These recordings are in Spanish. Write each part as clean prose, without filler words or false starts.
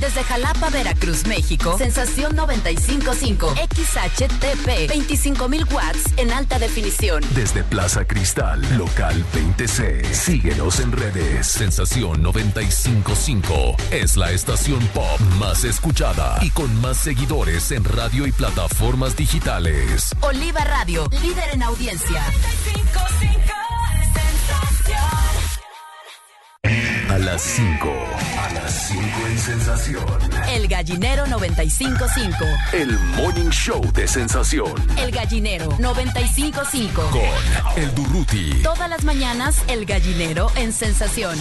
Desde Jalapa, Veracruz, México, Sensación 95.5, XHTP, 25,000 watts en alta definición. Desde Plaza Cristal, local 20C. Síguenos en redes. Sensación 95.5 es la estación pop más escuchada y con más seguidores en radio y plataformas digitales. Oliva Radio, líder en audiencia. 95.5 A las 5. A las 5 en Sensación. El Gallinero 95.5. El Morning Show de Sensación. El Gallinero 95.5. Con el Durruti. Todas las mañanas, El Gallinero en Sensación.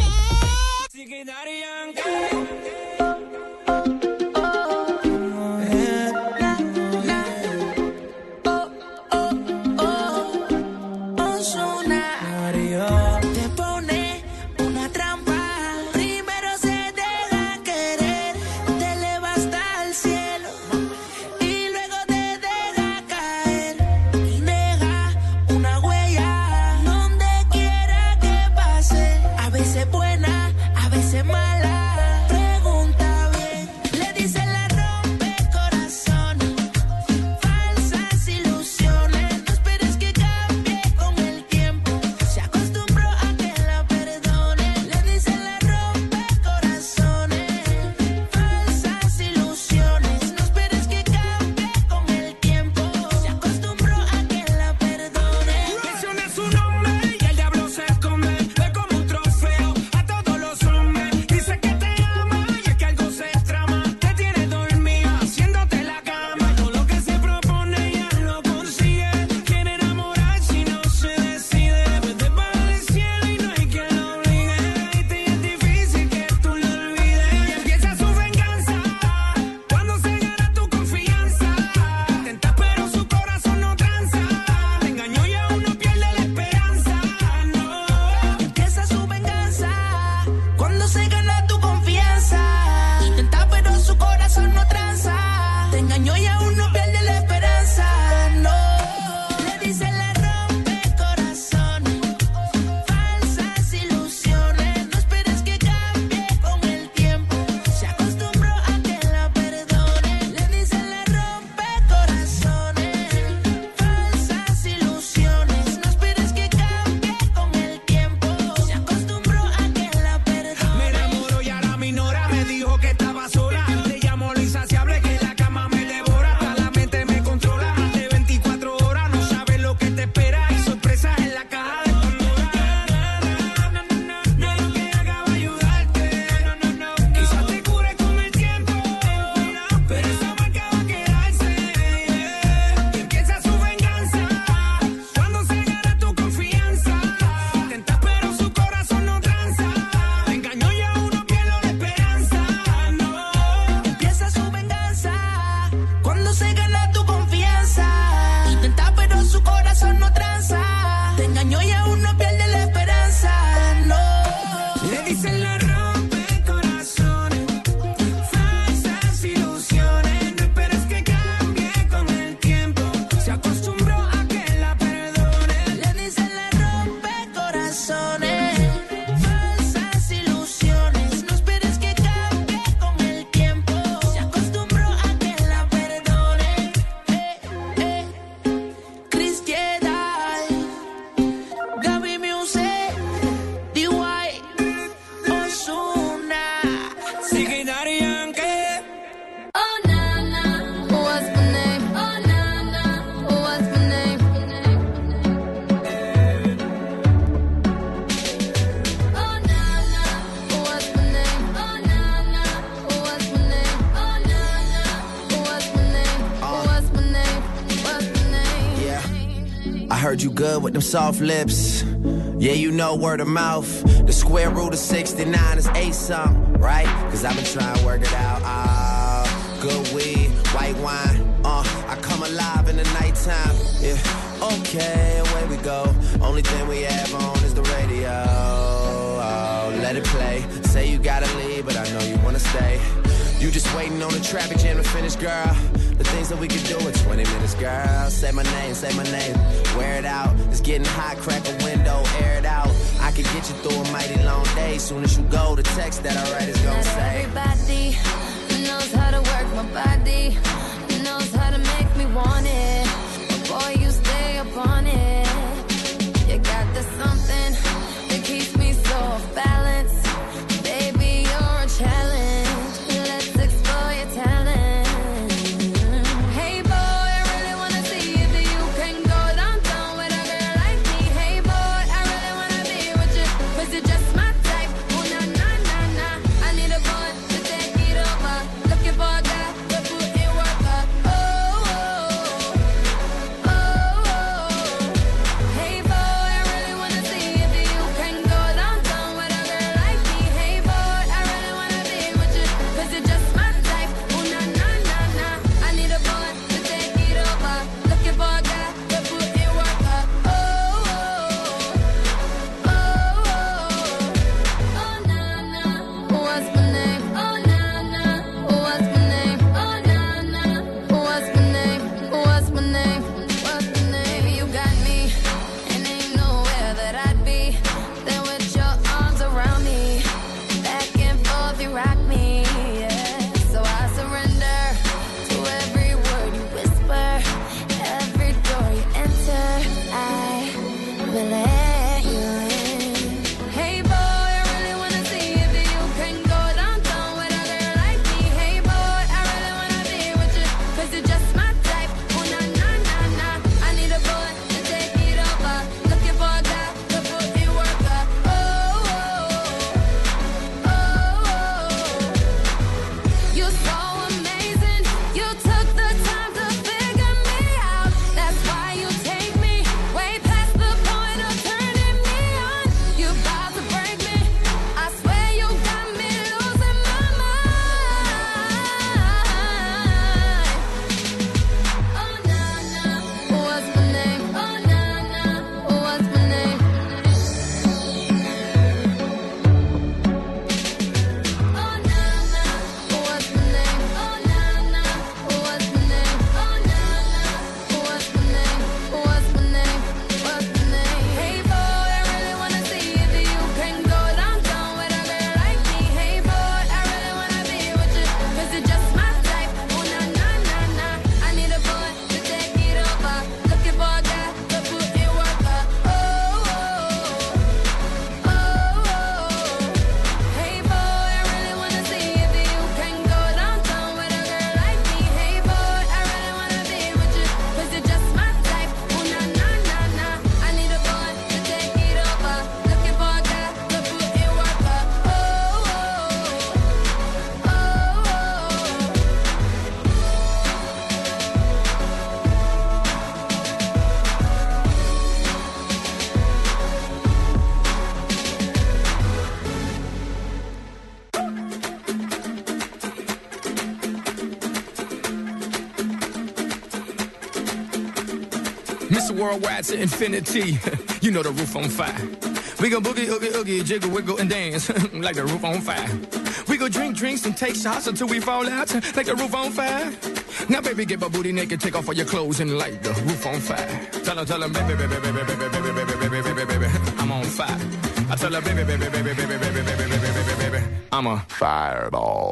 heard you good with them soft lips. Yeah, you know word of mouth. The square root of 69 is 8-something, right? Cause I've been trying to work it out. Good weed, white wine. I come alive in the nighttime. Yeah, okay, away we go. Only thing we have on is the radio. Oh, let it play. Say you gotta leave, but I know you wanna stay. You just waiting on the traffic jam to finish, girl. The things that we could do in 20 minutes, girl. Say my name, wear it out. It's getting hot, crack a window, air it out. I could get you through a mighty long day. Soon as you go, the text that I write is gonna say. Everybody Mr. Worldwide to infinity. You know the roof on fire. We go boogie, oogie, oogie, jiggle, wiggle, and dance like the roof on fire. We go drink drinks and take shots until we fall out like the roof on fire. Now, baby, get my booty naked, take off all your clothes and light the roof on fire. Tell her, baby, baby, baby, baby, baby, baby, baby, baby, baby, I'm on fire. I tell her, baby, baby, baby, baby, baby, baby, baby, baby, baby, I'm a fireball.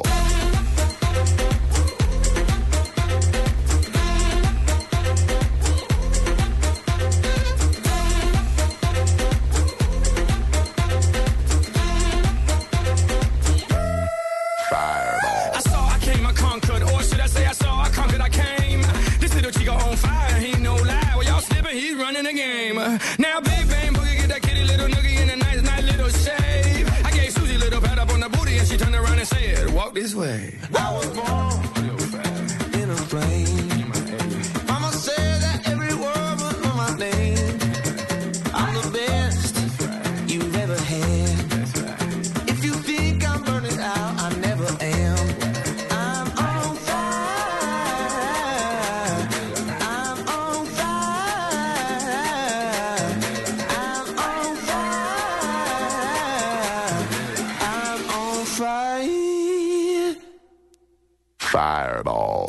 Now big bang boogie, get that kitty little noogie in a nice, nice little shave. I gave Susie a little pat up on the booty and she turned around and said, walk this way. I was born in a plane. Mama said that every word was on my name. I'm the best you've ever had. If you think I'm burning out, I never am. I'm on fire. I'm on fire. I'm on fire. Fireball.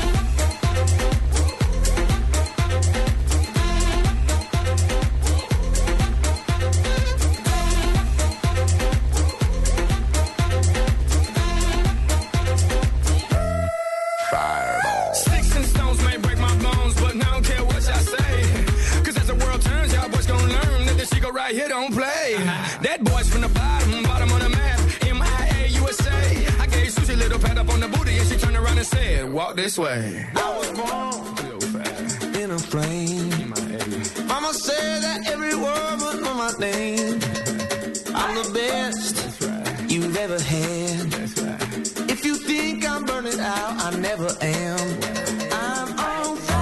Right here don't play. That boy's from the bottom of the map. MIA USA. I gave Susie a little pat up on the booty and she turned around and said, walk this way. I was born in a plane. Mama said that every word was on my name. I'm the best you've ever had. If you think I'm burning out, I never am. I'm on fire.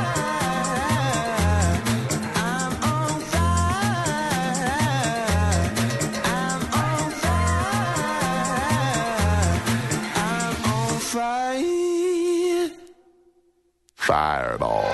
Fireball.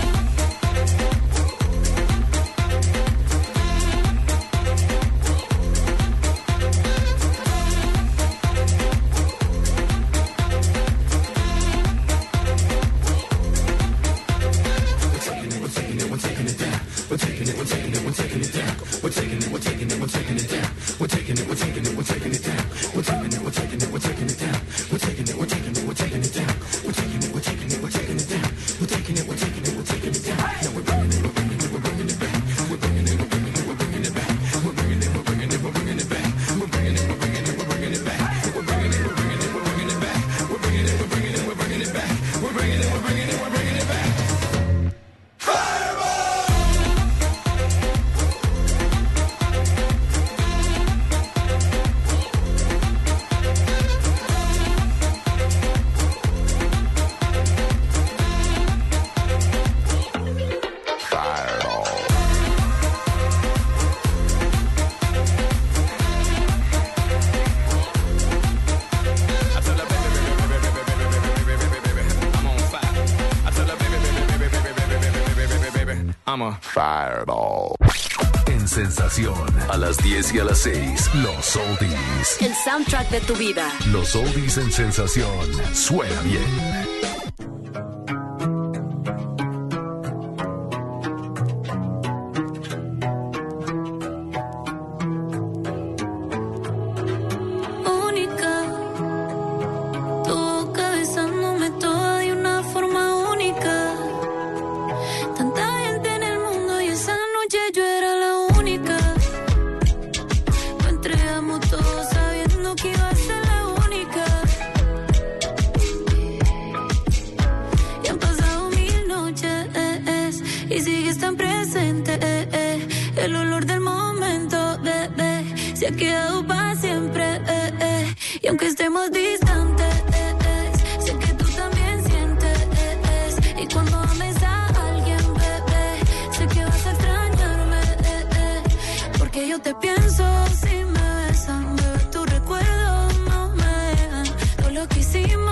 I'm a fireball. En Sensación, a las 10 y a las 6, los oldies. El soundtrack de tu vida. Los oldies en Sensación. Suena bien.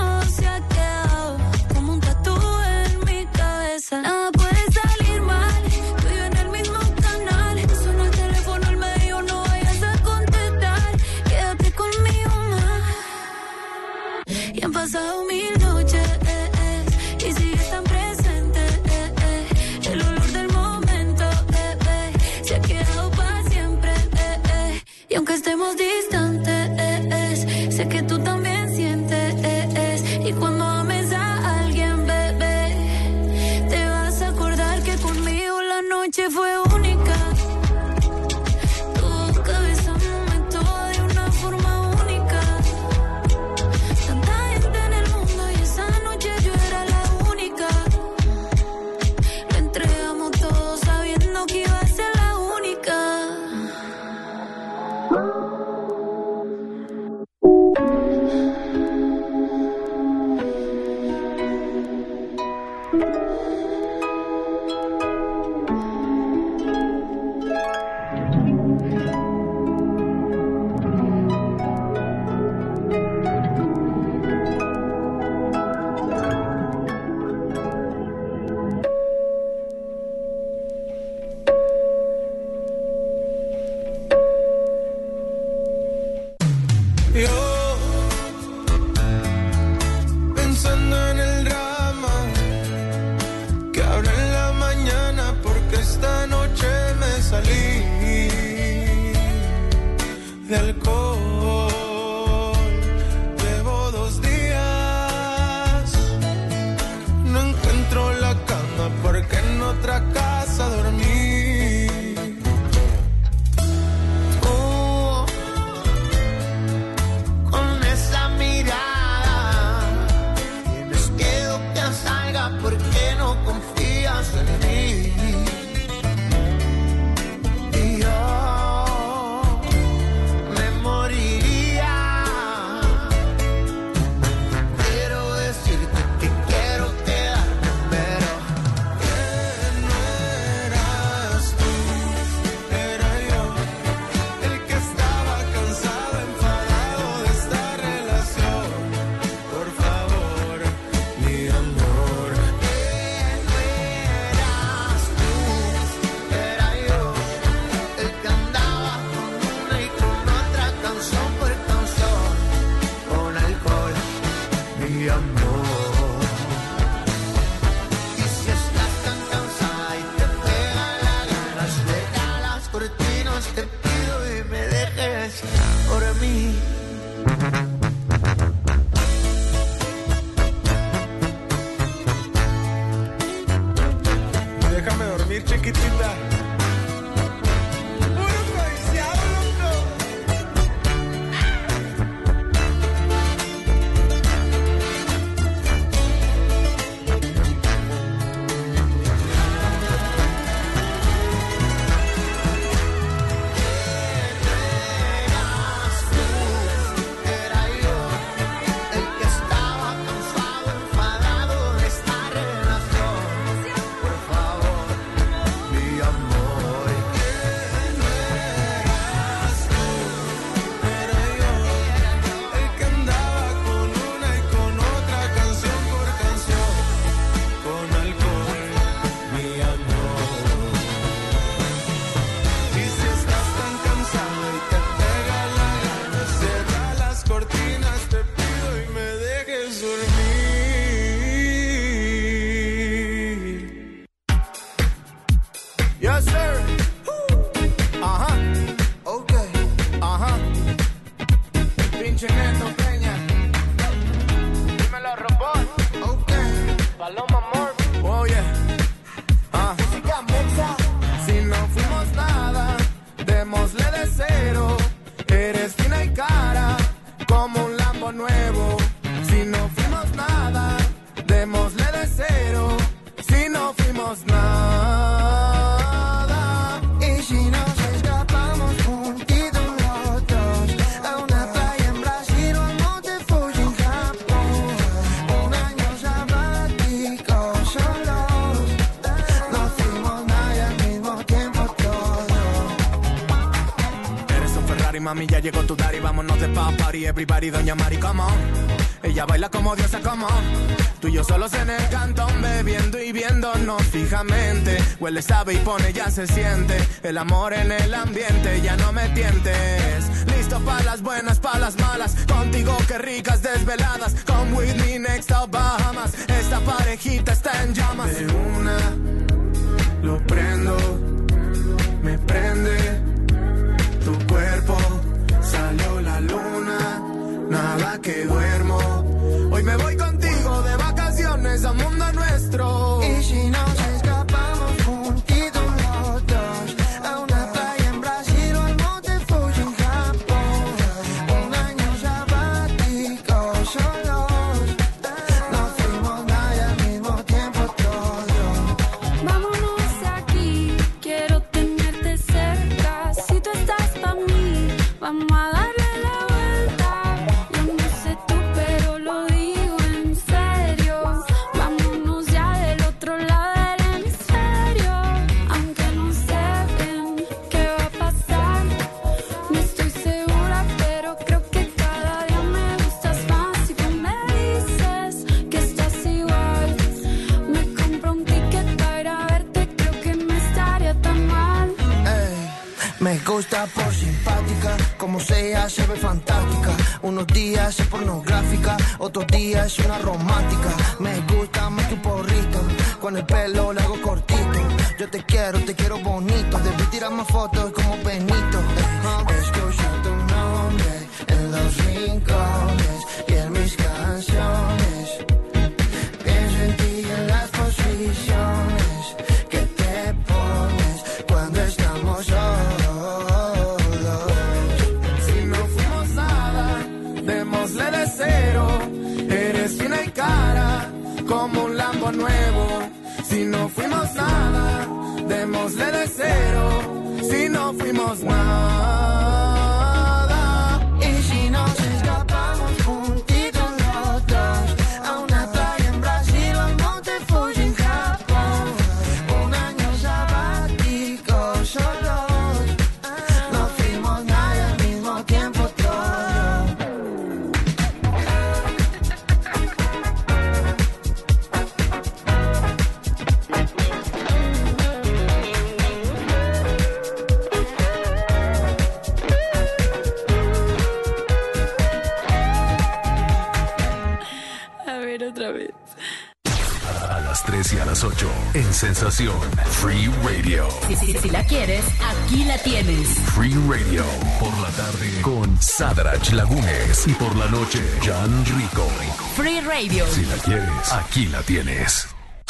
Nada puede salir mal. pasado 1000 noches, y sigues tan presente, el olor del momento, se ha quedado para siempre, y aunque estemos distantes, sé que tú también sientes, y cuando ames a alguien, bebé, te vas a acordar que conmigo la noche fue única. Tu cabeza me tocó de una forma única. Tanta gente en el mundo y esa noche yo era la única. Lo entregamos todo sabiendo que iba a ser la única. De alcohol, llevo 2 días, no encuentro la cama porque en otra casa dormí. Oh, con esa mirada tienes miedo que salga porque no confías en mí. Y yo mami, ya llegó tu daddy, vámonos de pa' party, everybody, doña Mari, come on. Ella baila como diosa, come on. Tú y yo solos en el cantón, bebiendo y viéndonos fijamente. Huele, sabe y pone, ya se siente el amor en el ambiente, ya no me tientes. Listo para las buenas, para las malas. Contigo qué ricas desveladas. Come with me next to Bahamas. Esta parejita está en llamas. De una lo prendo, me prende tu cuerpo. Salió la luna, nada que duermo. Hoy me voy contigo de vacaciones a mundo nuestro. Y si nos escapamos juntitos los dos a una playa en Brasil o al Monte Fuji en Japón. Un año sabático solos. No fuimos nada y al mismo tiempo todo. Vámonos aquí, quiero tenerte cerca. Si tú estás pa' mí, vamos a darle la vuelta. Yo no sé tú, pero lo digo en serio. Vámonos ya del otro lado del hemisferio. Aunque no sé bien qué va a pasar, no estoy segura, pero creo que cada día me gustas más. Si tú me dices que estás igual, me compro un ticket para ir a verte. Creo que no estaría tan mal. Ey, me gusta por simpática, como sea se ve fantástica. Unos días es pornográfica, otros días es una romántica. Me gusta más que un porrito, con el pelo largo cortito. Yo te quiero bonito. Debí tirar más fotos como Benito. Escucho tu nombre en los rincones y en mis canciones. Pienso en ti y en las posiciones que te pones cuando estamos solos. Si no fuimos nada, démosle de cero. Eres fina y cara como un Lambo nuevo. Si no fuimos nada, démosle de cero. Si no fuimos nada. Y si nos escapamos juntitos los dos a una playa en Brasil o al Monte Fuji en Japón. Un año sabático solos. No fuimos nada y al mismo tiempo todo. A ver, otra vez. A las 3 y a las 8 en Sensación Free Radio. Si la quieres, aquí la tienes. Free Radio por la tarde con Sadrach Lagunes y por la noche Jan Rico. Free Radio. Si la quieres, aquí la tienes.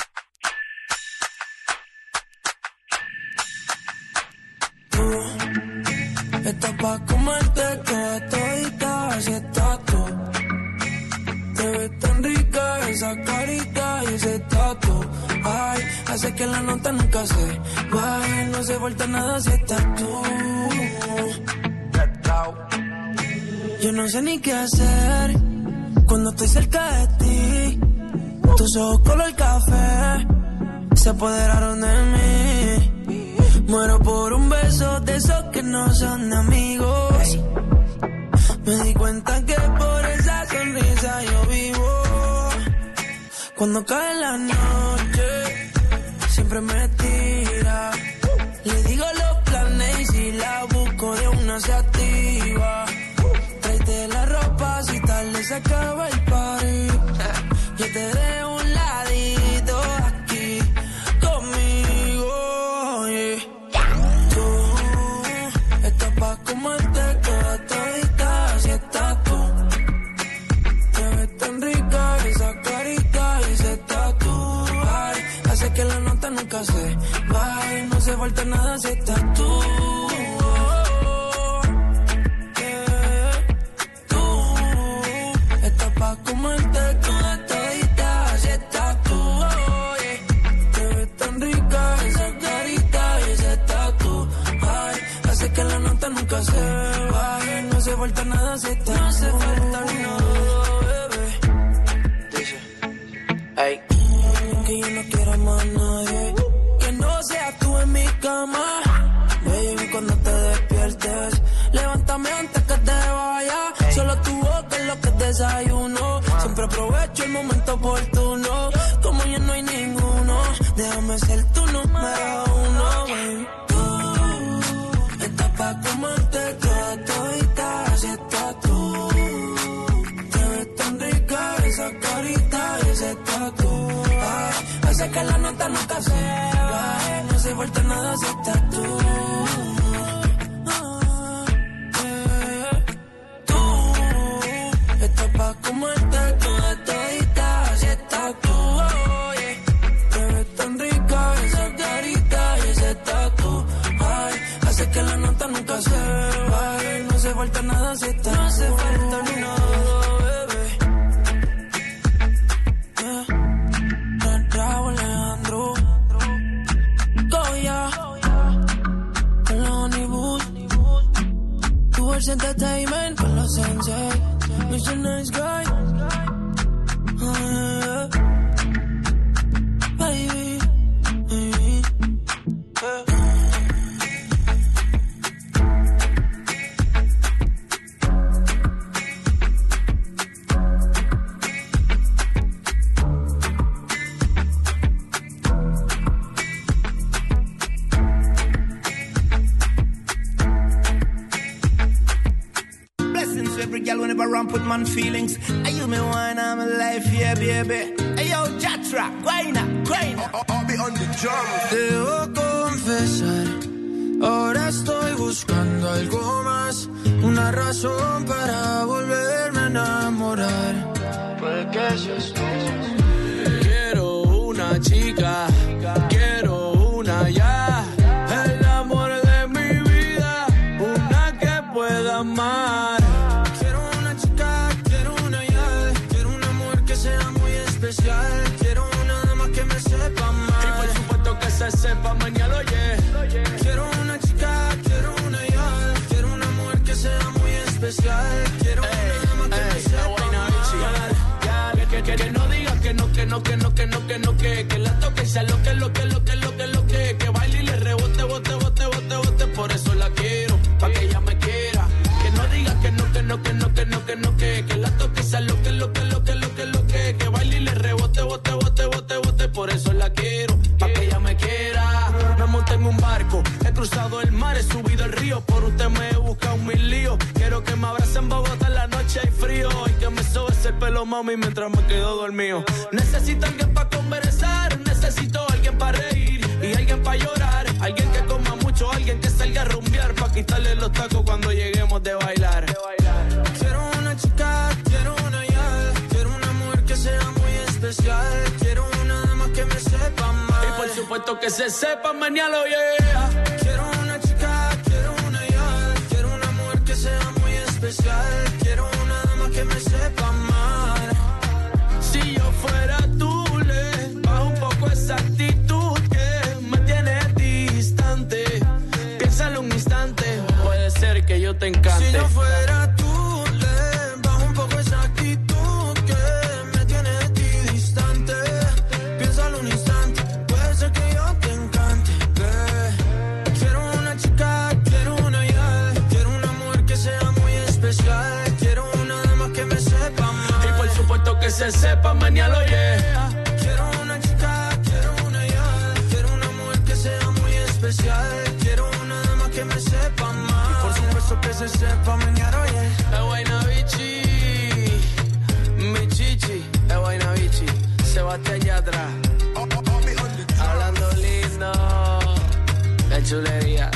Estás pa' comerte toda todita, así estás tú. Te ves tan rica esa carita y ese tatu. Ay, hace que la nota nunca se baje, no se falta nada si estás tú. Yo no sé ni qué hacer cuando estoy cerca de ti. Tus ojos color café se apoderaron de mí. Muero por un beso de esos que no son de amigos. Me di cuenta que por esa sonrisa yo vivo. Cuando cae la noche, siempre me tira. Le digo los planes y si la busco de una se activa. Tráete la ropa si tarde se acaba el party. Yo te dejo un ladito aquí conmigo, yeah. Tú estás pa' comerte toda todita, así estás tú. Te ves tan rica esa carita y ese tatu. Ay, hace que la nota nunca se baje, no se falta nada si estás tú. Pa' comerte toda todita, así estás tú, yeah. Te ves tan rica esa carita y ese tatu. Ay, hace que la nota nunca se baje, no se falta nada si estás. No se falta nada, bebé. Dice, ay, que yo no quiero más nadie que no seas tú en mi cama. Baby, cuando te despiertes, levántame antes que te vaya. Solo tu boca es lo que desayuno. Siempre aprovecho el momento oportuno. Como ya no hay ninguno, déjame ser tu número uno, baby. Tú estás pa' comerte toda todita. Hace que la nota nunca se va. No hace falta nada si estás tú. Tú estás pa' comerte toda todita. Si estás tú, te ves tan rica esa carita y ese tatu. Ay, hace que la nota nunca se va. No hace falta nada si estás tú. No hace falta ni nada. Entertainment con los sensei, Mr. Nice Guy, baby, baby, every girl whenever I ramp with man feelings. I use me wine, I'm alive, yeah, baby. Hey, yo, Jatra, guayna. I'll be on the drum. Debo confesar, ahora estoy buscando algo más. Una razón para volverme a enamorar. Puede que seas tú. Quiero una chica, quiero una ya. El amor de mi vida, una que pueda amar. Quiero una dama que me sepa más. Y por supuesto que se sepa mañana, oye. Quiero una chica, quiero una ya. Quiero una mujer que sea muy especial. Quiero una dama que me sepa más. Que no diga que no, que la toque y sea lo que baile y le rebote, bote, por eso la quiero, pa' que ella me quiera. Que no diga que no, que la toque y sea lo que baile y le rebote, bote, por eso la quiero, pa' que ella me quiera. Me monté en un barco, he cruzado el mar, he subido el río, por usted me he buscado 1000 líos. Quiero que me abrace en Bogotá en la noche hay frío, y que me sobe ese pelo, mami, mientras me quedo dormido. Necesito alguien pa' conversar, necesito alguien pa' reír y alguien pa' llorar, alguien que coma mucho, alguien que salga a rumbear, pa' quitarle los tacos cuando lleguemos de bailar. Quiero una chica, quiero una ya, quiero una mujer que sea muy especial, quiero una dama que me sepa más. Y por supuesto que se sepa mañana, yeah. Quiero una chica, quiero una ya, quiero una mujer que sea muy especial, quiero una dama que me sepa más. Si yo fuera tú, le bajo un poco esa actitud que me tiene distante. Piénsalo un instante, puede ser que yo te encante. Si yo fuera tú, le bajo un poco esa actitud que me tiene de ti distante. Piénsalo un instante, puede ser que yo te encante. Quiero una chica, quiero una ya, quiero una mujer que sea muy especial, quiero una dama que me sepa más. Y por supuesto que se sepa mañana, yeah. Quiero una chica, quiero una ya, quiero una mujer que sea muy especial, quiero una dama que me sepa más. Y por supuesto que se sepa mañana, yeah. Guaynabichi, mi chichi, Guaynabichi, Sebastián Yatra, hablando lindo, la chulería.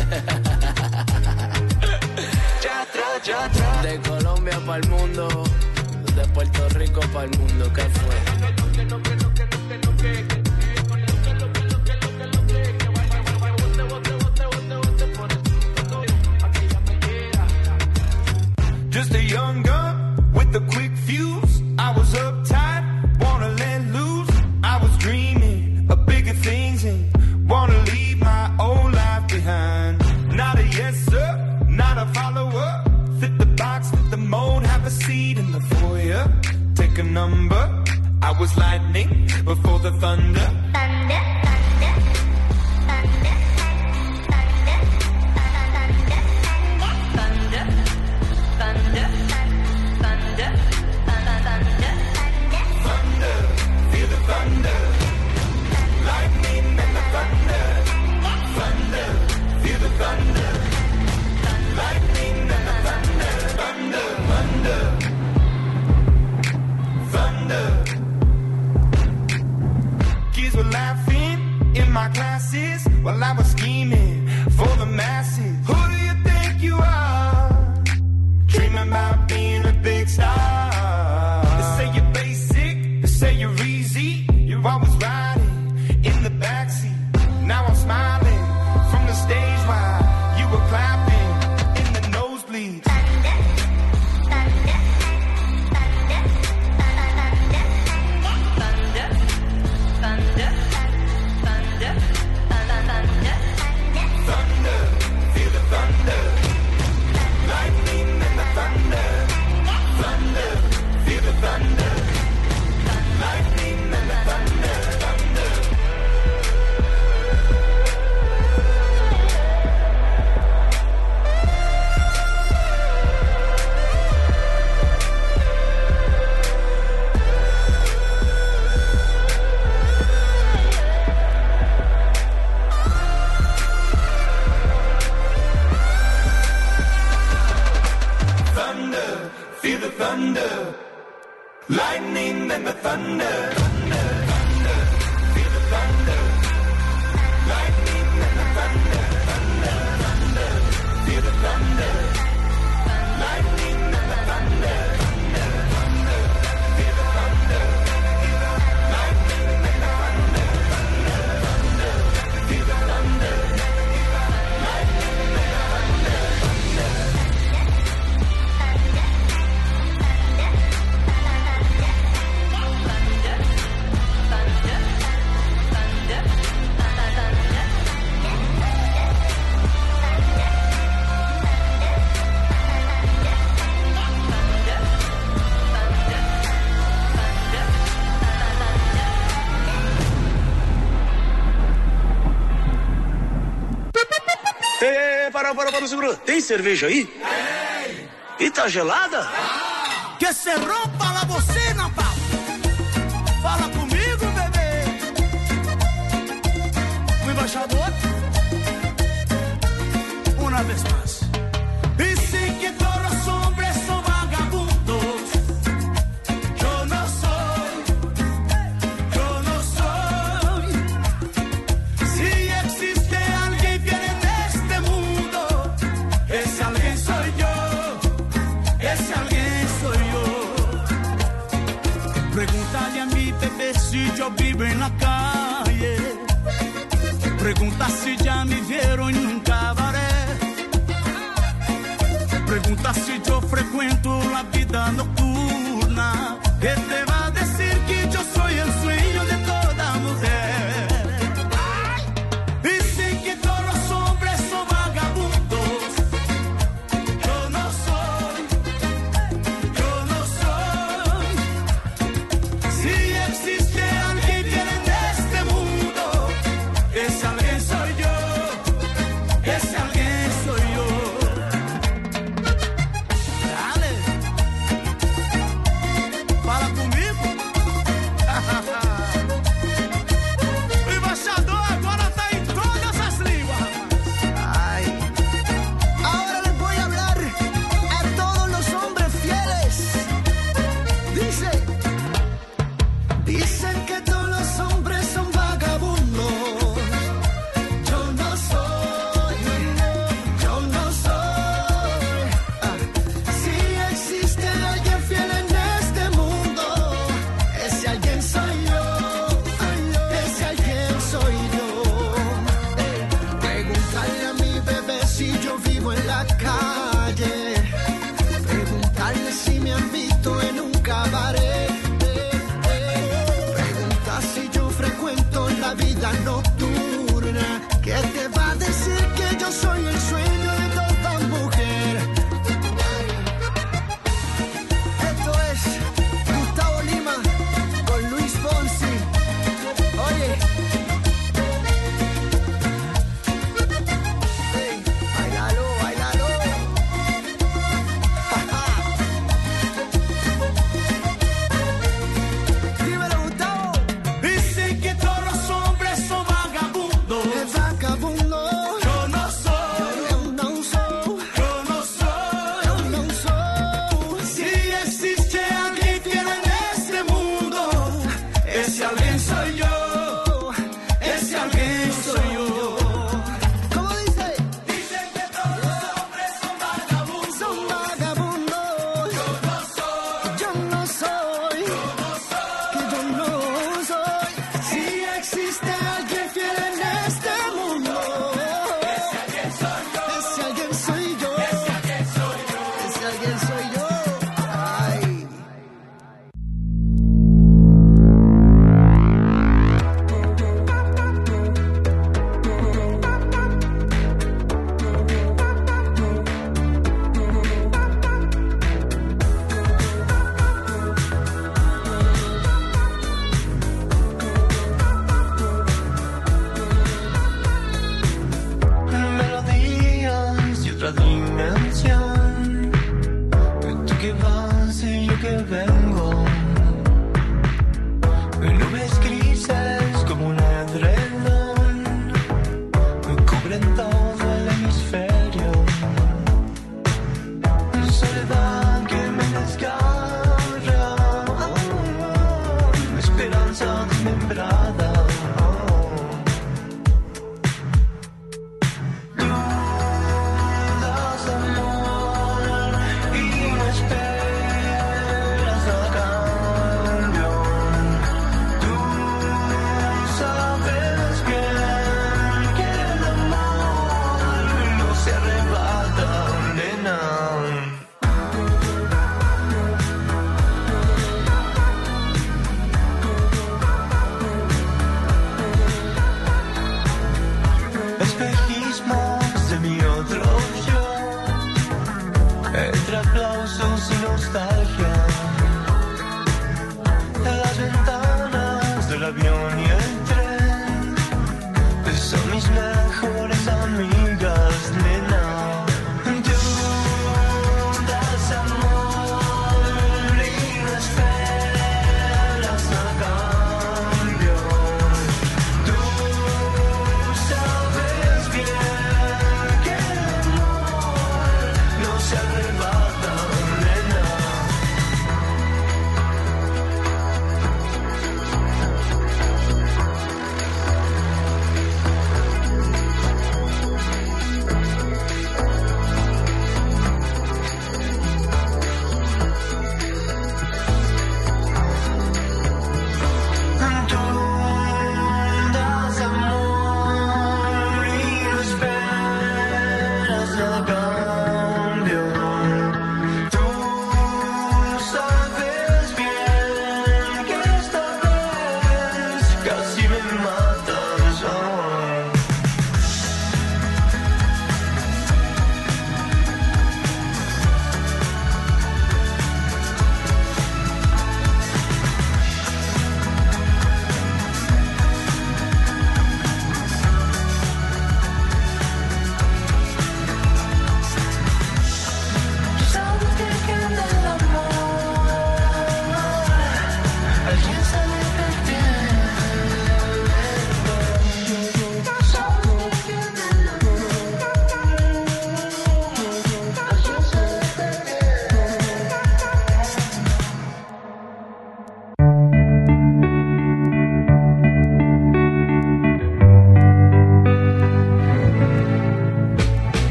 Yatra, de Colombia para el mundo, de Puerto Rico para el mundo, ¿qué fue? Just a young gun with a quick fuse. I was uptight, wanna let loose. I was dreaming of bigger things and wanna leave my old life behind. Not a yes sir, not a follower. Fit the box, fit the mold, have a seat in the foyer. Take a number. I was lightning before the thunder. Gives glasses while I was scheming for the masses. Who do you think you are? Dreaming about being a big star. They say you're basic, they say you're easy. You're always riding in the backseat. Now I'm smiling from the stage while you were clapping in the nosebleeds. Feel the thunder, lightning and the thunder. Thunder, feel the thunder, lightning and the thunder. Thunder, feel the thunder, lightning and the thunder. Thunder, feel the thunder, lightning and the thunder. Thunder, feel the thunder, lightning and the thunder. Para, segura. Tem cerveja aí? E tá gelada? Que se rompa la bocina, pau. Fala comigo, bebê. O embaixador. Una vez más. Dicen que todos los hombres son vagabundos. Yo no soy. Si existe alguien fiel en este mundo, ese alguien soy yo. Ese alguien soy yo. Pregúntale a mi bebé si yo vivo en la calle. Pregunta si ya me vieron en un cabaret. Pregunta si yo frecuento la vida nocturna. ¿Qué te va a decir que yo soy el sueño de toda mujer? Dicen que todos los hombres son vagabundos. Yo no soy. Si existe alguien fiel en este mundo, ese alguien soy yo. Ese alguien soy yo. Dale. Fala comigo. O embaixador agora tá em todas as línguas, rapaz. Ay. Ahora les voy a hablar a todos los hombres fieles. Dicen que todos los hombres son vagabundos. Yo no soy. Si existe alguien fiel en este mundo, ese alguien soy yo. Ese alguien soy yo. Preguntarle a mi bebé si yo vivo en la calle. Preguntarle si me han visto en un cabaret. Pregunta si yo frecuento la vida nocturna. ¿Qué te va a decir que yo soy el sueño de toda mujer? Esto es Gustavo Lima con Luis Fonsi. Oye. Hey, bailalo, bailalo. Dímelo, Gustavo. Dicen que todos los hombres son vagabundos.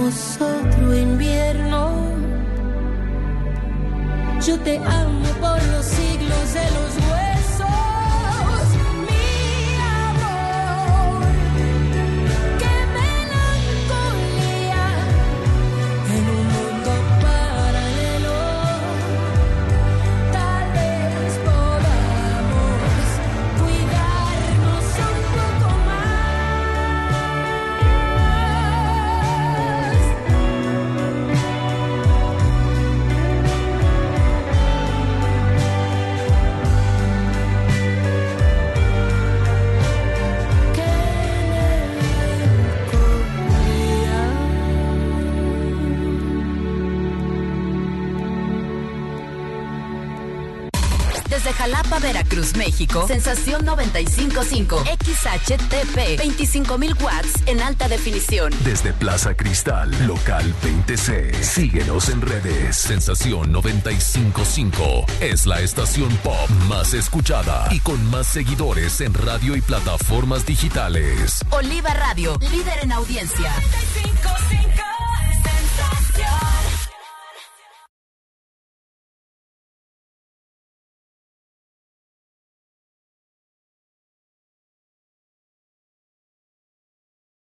tendremos otro invierno. Yo te amo por los siglos de los huesos, mi amor. Qué melancolía en un mundo paralelo. Tal vez podamos cuidarnos un poco Desde Jalapa, Veracruz, México, Sensación 95.5, XHTP, 25,000 watts en alta definición. Desde Plaza Cristal, local 20C. Síguenos en redes. Sensación 95.5 es la estación pop más escuchada y con más seguidores en radio y plataformas digitales. Oliva Radio, líder en audiencia. 95.5 Sensación.